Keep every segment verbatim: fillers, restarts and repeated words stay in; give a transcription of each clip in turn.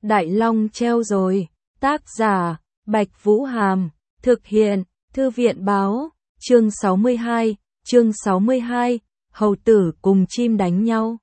Đại Long treo rồi. Tác giả, Bạch Vũ Hàm. Thực hiện, Thư viện Báo. Chương sáu mươi hai, chương sáu mươi hai, hầu tử cùng chim đánh nhau.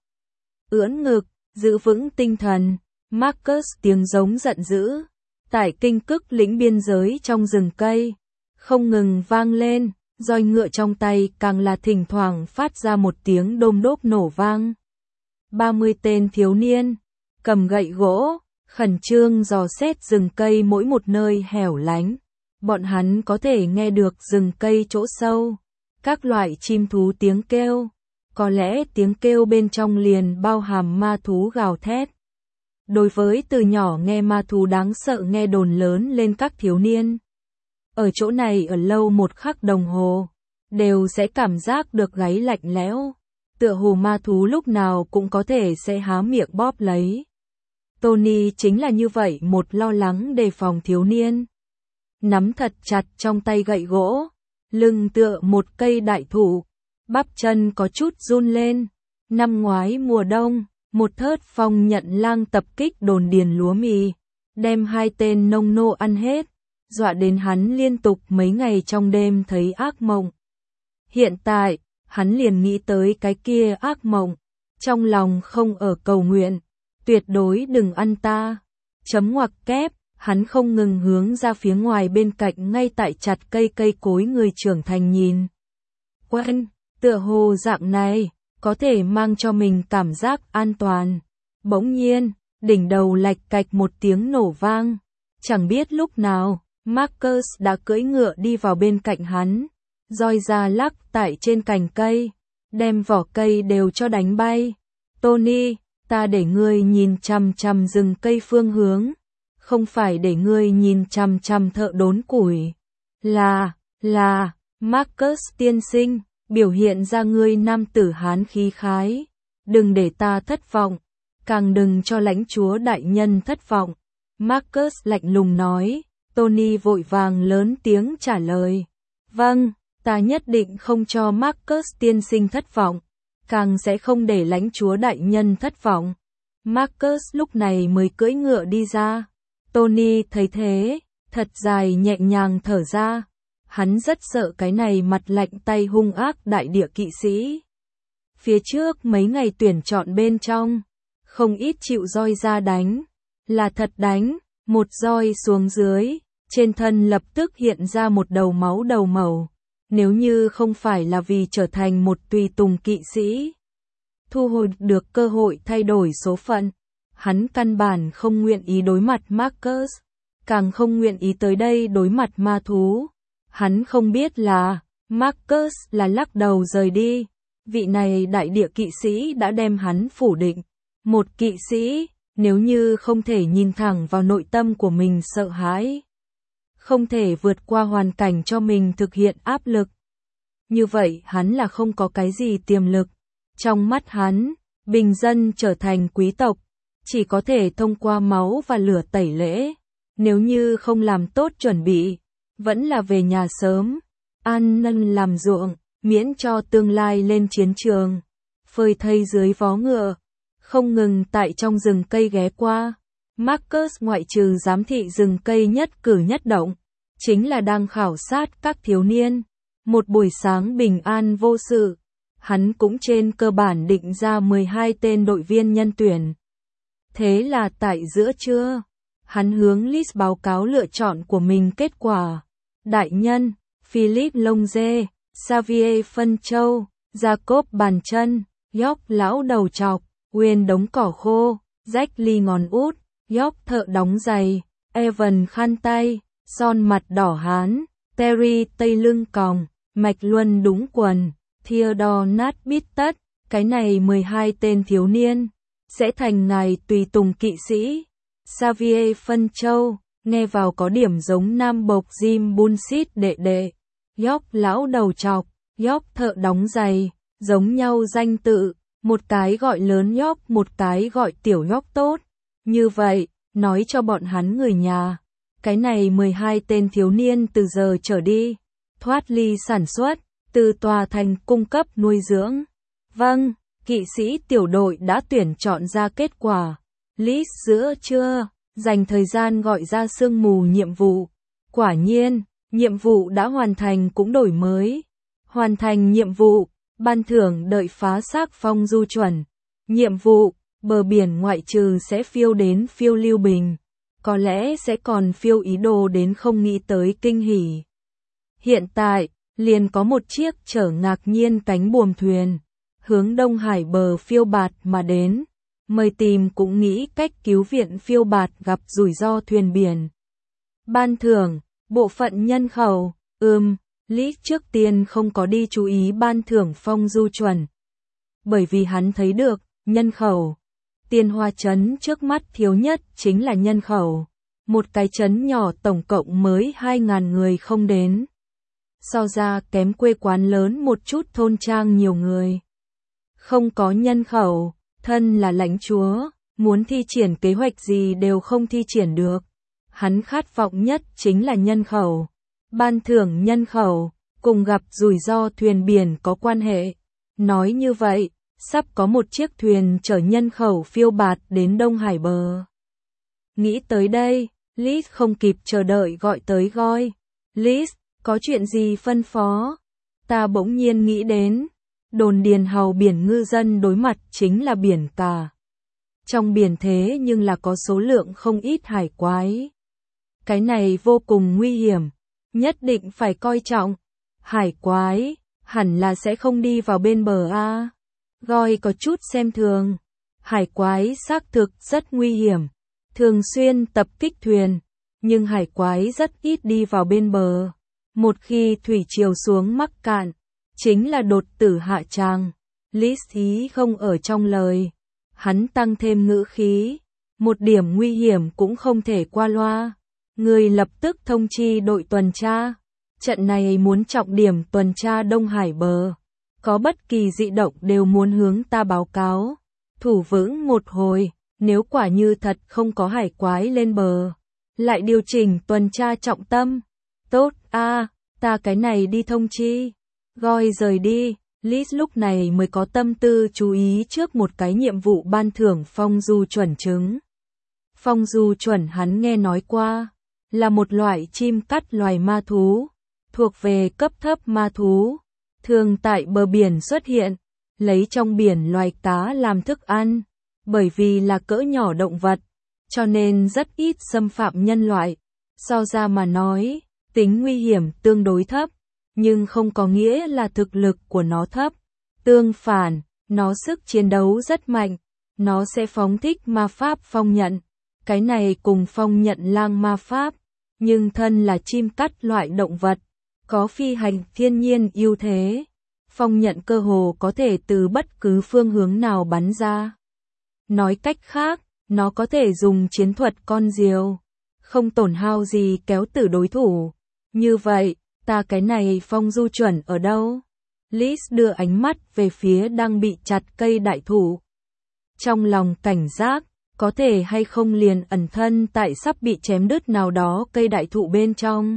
Ưỡn ngực, giữ vững tinh thần. Marcus tiếng giống giận dữ. Tại kinh cức lĩnh biên giới trong rừng cây. Không ngừng vang lên, roi ngựa trong tay càng là thỉnh thoảng phát ra một tiếng đôm đốp nổ vang. ba mươi tên thiếu niên, cầm gậy gỗ, khẩn trương dò xét rừng cây mỗi một nơi hẻo lánh. Bọn hắn có thể nghe được rừng cây chỗ sâu, các loại chim thú tiếng kêu, có lẽ tiếng kêu bên trong liền bao hàm ma thú gào thét. Đối với từ nhỏ nghe ma thú đáng sợ nghe đồn lớn lên các thiếu niên. Ở chỗ này ở lâu một khắc đồng hồ, đều sẽ cảm giác được gáy lạnh lẽo, tựa hồ ma thú lúc nào cũng có thể sẽ há miệng bóp lấy. Tony chính là như vậy một lo lắng đề phòng thiếu niên. Nắm thật chặt trong tay gậy gỗ, lưng tựa một cây đại thụ, bắp chân có chút run lên. Năm ngoái mùa đông, một thớt phong nhận lang tập kích đồn điền lúa mì, đem hai tên nông nô ăn hết, dọa đến hắn liên tục mấy ngày trong đêm thấy ác mộng. Hiện tại, hắn liền nghĩ tới cái kia ác mộng, trong lòng không ở cầu nguyện, tuyệt đối đừng ăn ta. Chấm ngoặc kép, hắn không ngừng hướng ra phía ngoài bên cạnh ngay tại chặt cây cây cối người trưởng thành nhìn. Quen, tựa hồ dạng này, có thể mang cho mình cảm giác an toàn. Bỗng nhiên, đỉnh đầu lạch cạch một tiếng nổ vang. Chẳng biết lúc nào, Marcus đã cưỡi ngựa đi vào bên cạnh hắn. Roi ra lắc tại trên cành cây, đem vỏ cây đều cho đánh bay. Tony, ta để ngươi nhìn chằm chằm rừng cây phương hướng, không phải để ngươi nhìn chằm chằm thợ đốn củi. Là, là, Marcus tiên sinh, biểu hiện ra ngươi nam tử hán khí khái. Đừng để ta thất vọng, càng đừng cho lãnh chúa đại nhân thất vọng. Marcus lạnh lùng nói. Tony vội vàng lớn tiếng trả lời. Vâng, ta nhất định không cho Marcus tiên sinh thất vọng, càng sẽ không để lãnh chúa đại nhân thất vọng. Marcus lúc này mới cưỡi ngựa đi ra. Tony thấy thế, thật dài nhẹ nhàng thở ra. Hắn rất sợ cái này mặt lạnh tay hung ác đại địa kỵ sĩ. Phía trước mấy ngày tuyển chọn bên trong, không ít chịu roi ra đánh, là thật đánh, một roi xuống dưới, trên thân lập tức hiện ra một đầu máu đầu mẩu. Nếu như không phải là vì trở thành một tùy tùng kỵ sĩ, thu hồi được cơ hội thay đổi số phận, hắn căn bản không nguyện ý đối mặt Marcus, càng không nguyện ý tới đây đối mặt ma thú. Hắn không biết là, Marcus là lắc đầu rời đi, vị này đại địa kỵ sĩ đã đem hắn phủ định. Một kỵ sĩ, nếu như không thể nhìn thẳng vào nội tâm của mình sợ hãi, không thể vượt qua hoàn cảnh cho mình thực hiện áp lực, như vậy hắn là không có cái gì tiềm lực. Trong mắt hắn, bình dân trở thành quý tộc, chỉ có thể thông qua máu và lửa tẩy lễ. Nếu như không làm tốt chuẩn bị, vẫn là về nhà sớm, ăn năn làm ruộng, miễn cho tương lai lên chiến trường, phơi thây dưới vó ngựa, không ngừng tại trong rừng cây ghé qua. Marcus ngoại trừ giám thị rừng cây nhất cử nhất động, chính là đang khảo sát các thiếu niên. Một buổi sáng bình an vô sự, hắn cũng trên cơ bản định ra mười hai tên đội viên nhân tuyển. Thế là tại giữa trưa, hắn hướng Lis báo cáo lựa chọn của mình kết quả. Đại nhân, Philip Lông Dê, Xavier Phân Châu, Jacob Bàn Chân, York Lão Đầu Chọc, Nguyên Đống Cỏ Khô, Jack Ly Ngón Út, York Thợ Đóng Giày, Evan Khăn Tay, Son Mặt Đỏ Hán, Terry Tây Lưng Còng, Mạch Luân Đúng Quần, Theodore Nát Bít Tất. Cái này mười hai tên thiếu niên sẽ thành ngài tùy tùng kỵ sĩ. Xavier Phân Châu, nghe vào có điểm giống nam bộc Jim Bullshit đệ đệ. York Lão Đầu Chọc, York Thợ Đóng Giày, giống nhau danh tự, một cái gọi lớn York, một cái gọi tiểu York tốt. Như vậy, nói cho bọn hắn người nhà, cái này mười hai tên thiếu niên từ giờ trở đi, thoát ly sản xuất, từ tòa thành cung cấp nuôi dưỡng. Vâng, kỵ sĩ tiểu đội đã tuyển chọn ra kết quả. List giữa trưa, dành thời gian gọi ra sương mù nhiệm vụ. Quả nhiên, nhiệm vụ đã hoàn thành cũng đổi mới. Hoàn thành nhiệm vụ, ban thưởng đợi phá xác phong du chuẩn. Nhiệm vụ, bờ biển ngoại trừ sẽ phiêu đến phiêu lưu bình. Có lẽ sẽ còn phiêu ý đồ đến không nghĩ tới kinh hỉ. Hiện tại, liền có một chiếc chở ngạc nhiên cánh buồm thuyền, hướng Đông Hải bờ phiêu bạt mà đến. Mời tìm cũng nghĩ cách cứu viện phiêu bạt gặp rủi ro thuyền biển. Ban thưởng, bộ phận nhân khẩu, ừm, Lý trước tiên không có đi chú ý ban thưởng phong du chuẩn. Bởi vì hắn thấy được, nhân khẩu. Tiên Hoa trấn trước mắt thiếu nhất chính là nhân khẩu. Một cái trấn nhỏ tổng cộng mới hai nghìn người không đến. So ra kém quê quán lớn một chút thôn trang nhiều người. Không có nhân khẩu, thân là lãnh chúa, muốn thi triển kế hoạch gì đều không thi triển được. Hắn khát vọng nhất chính là nhân khẩu. Ban thưởng nhân khẩu, cùng gặp rủi ro thuyền biển có quan hệ. Nói như vậy, sắp có một chiếc thuyền chở nhân khẩu phiêu bạt đến Đông Hải bờ. Nghĩ tới đây, Liz không kịp chờ đợi gọi tới Goy. Liz, có chuyện gì phân phó? Ta bỗng nhiên nghĩ đến, đồn điền hầu biển ngư dân đối mặt chính là biển cả. Trong biển thế nhưng là có số lượng không ít hải quái. Cái này vô cùng nguy hiểm, nhất định phải coi trọng. Hải quái, hẳn là sẽ không đi vào bên bờ a. Goy có chút xem thường. Hải quái xác thực rất nguy hiểm, thường xuyên tập kích thuyền, nhưng hải quái rất ít đi vào bên bờ. Một khi thủy triều xuống mắc cạn, chính là đột tử hạ tràng. Lý ý không ở trong lời. Hắn tăng thêm ngữ khí. Một điểm nguy hiểm cũng không thể qua loa. Người lập tức thông chi đội tuần tra. Trận này muốn trọng điểm tuần tra Đông Hải bờ. Có bất kỳ dị động đều muốn hướng ta báo cáo. Thủ vững một hồi, nếu quả như thật không có hải quái lên bờ. Lại điều chỉnh tuần tra trọng tâm. Tốt, a à, ta cái này đi thông chi. Goy rời đi, Liz lúc này mới có tâm tư chú ý trước một cái nhiệm vụ ban thưởng phong du chuẩn chứng. Phong du chuẩn hắn nghe nói qua, là một loại chim cắt loài ma thú, thuộc về cấp thấp ma thú, thường tại bờ biển xuất hiện, lấy trong biển loài cá làm thức ăn, bởi vì là cỡ nhỏ động vật, cho nên rất ít xâm phạm nhân loại. So ra mà nói, tính nguy hiểm tương đối thấp, nhưng không có nghĩa là thực lực của nó thấp. Tương phản, nó sức chiến đấu rất mạnh, nó sẽ phóng thích ma pháp phong nhận. Cái này cùng phong nhận lang ma pháp, nhưng thân là chim cắt loại động vật, có phi hành thiên nhiên ưu thế. Phong nhận cơ hồ có thể từ bất cứ phương hướng nào bắn ra. Nói cách khác, nó có thể dùng chiến thuật con diều, không tổn hao gì kéo tử đối thủ. Như vậy, ta cái này phong du chuẩn ở đâu? Liz đưa ánh mắt về phía đang bị chặt cây đại thụ. Trong lòng cảnh giác, có thể hay không liền ẩn thân tại sắp bị chém đứt nào đó cây đại thụ bên trong.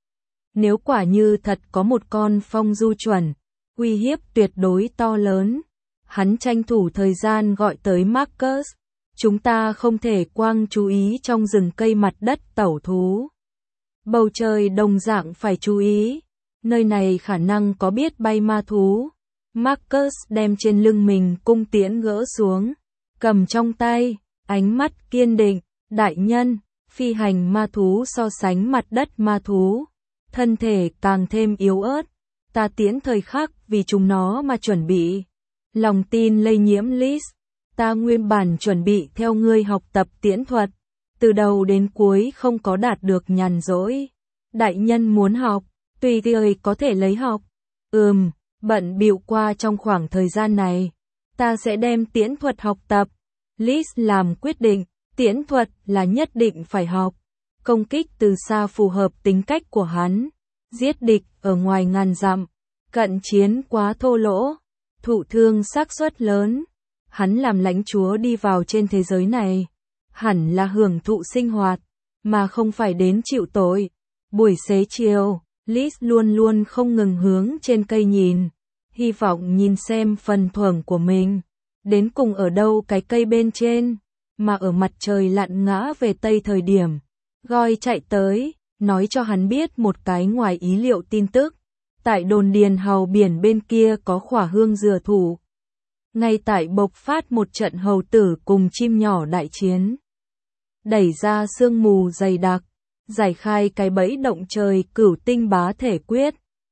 Nếu quả như thật có một con phong du chuẩn, uy hiếp tuyệt đối to lớn. Hắn tranh thủ thời gian gọi tới Marcus. Chúng ta không thể quang chú ý trong rừng cây mặt đất tẩu thú. Bầu trời đồng dạng phải chú ý. Nơi này khả năng có biết bay ma thú. Marcus đem trên lưng mình cung tiễn gỡ xuống, cầm trong tay, ánh mắt kiên định. Đại nhân, phi hành ma thú so sánh mặt đất ma thú, thân thể càng thêm yếu ớt. Ta tiễn thời khắc vì chúng nó mà chuẩn bị. Lòng tin lây nhiễm Liz. Ta nguyên bản chuẩn bị theo ngươi học tập tiễn thuật, từ đầu đến cuối không có đạt được nhàn rỗi. Đại nhân muốn học, tùy thời có thể lấy học. Ừm, bận bịu qua trong khoảng thời gian này, ta sẽ đem tiễn thuật học tập. Liz làm quyết định, tiễn thuật là nhất định phải học. Công kích từ xa phù hợp tính cách của hắn. Giết địch ở ngoài ngàn dặm, cận chiến quá thô lỗ, thụ thương xác suất lớn. Hắn làm lãnh chúa đi vào trên thế giới này, hẳn là hưởng thụ sinh hoạt, mà không phải đến chịu tội. Buổi xế chiều, Liz luôn luôn không ngừng hướng trên cây nhìn, hy vọng nhìn xem phần thưởng của mình, đến cùng ở đâu cái cây bên trên. mà ở mặt trời lặn ngã về tây thời điểm, Goi chạy tới, nói cho hắn biết một cái ngoài ý liệu tin tức. Tại đồn điền hầu biển bên kia có khỏa hương dừa thủ. Ngay tại bộc phát một trận hầu tử cùng chim nhỏ đại chiến. Đẩy ra sương mù dày đặc, giải khai cái bẫy động trời cửu tinh bá thể quyết.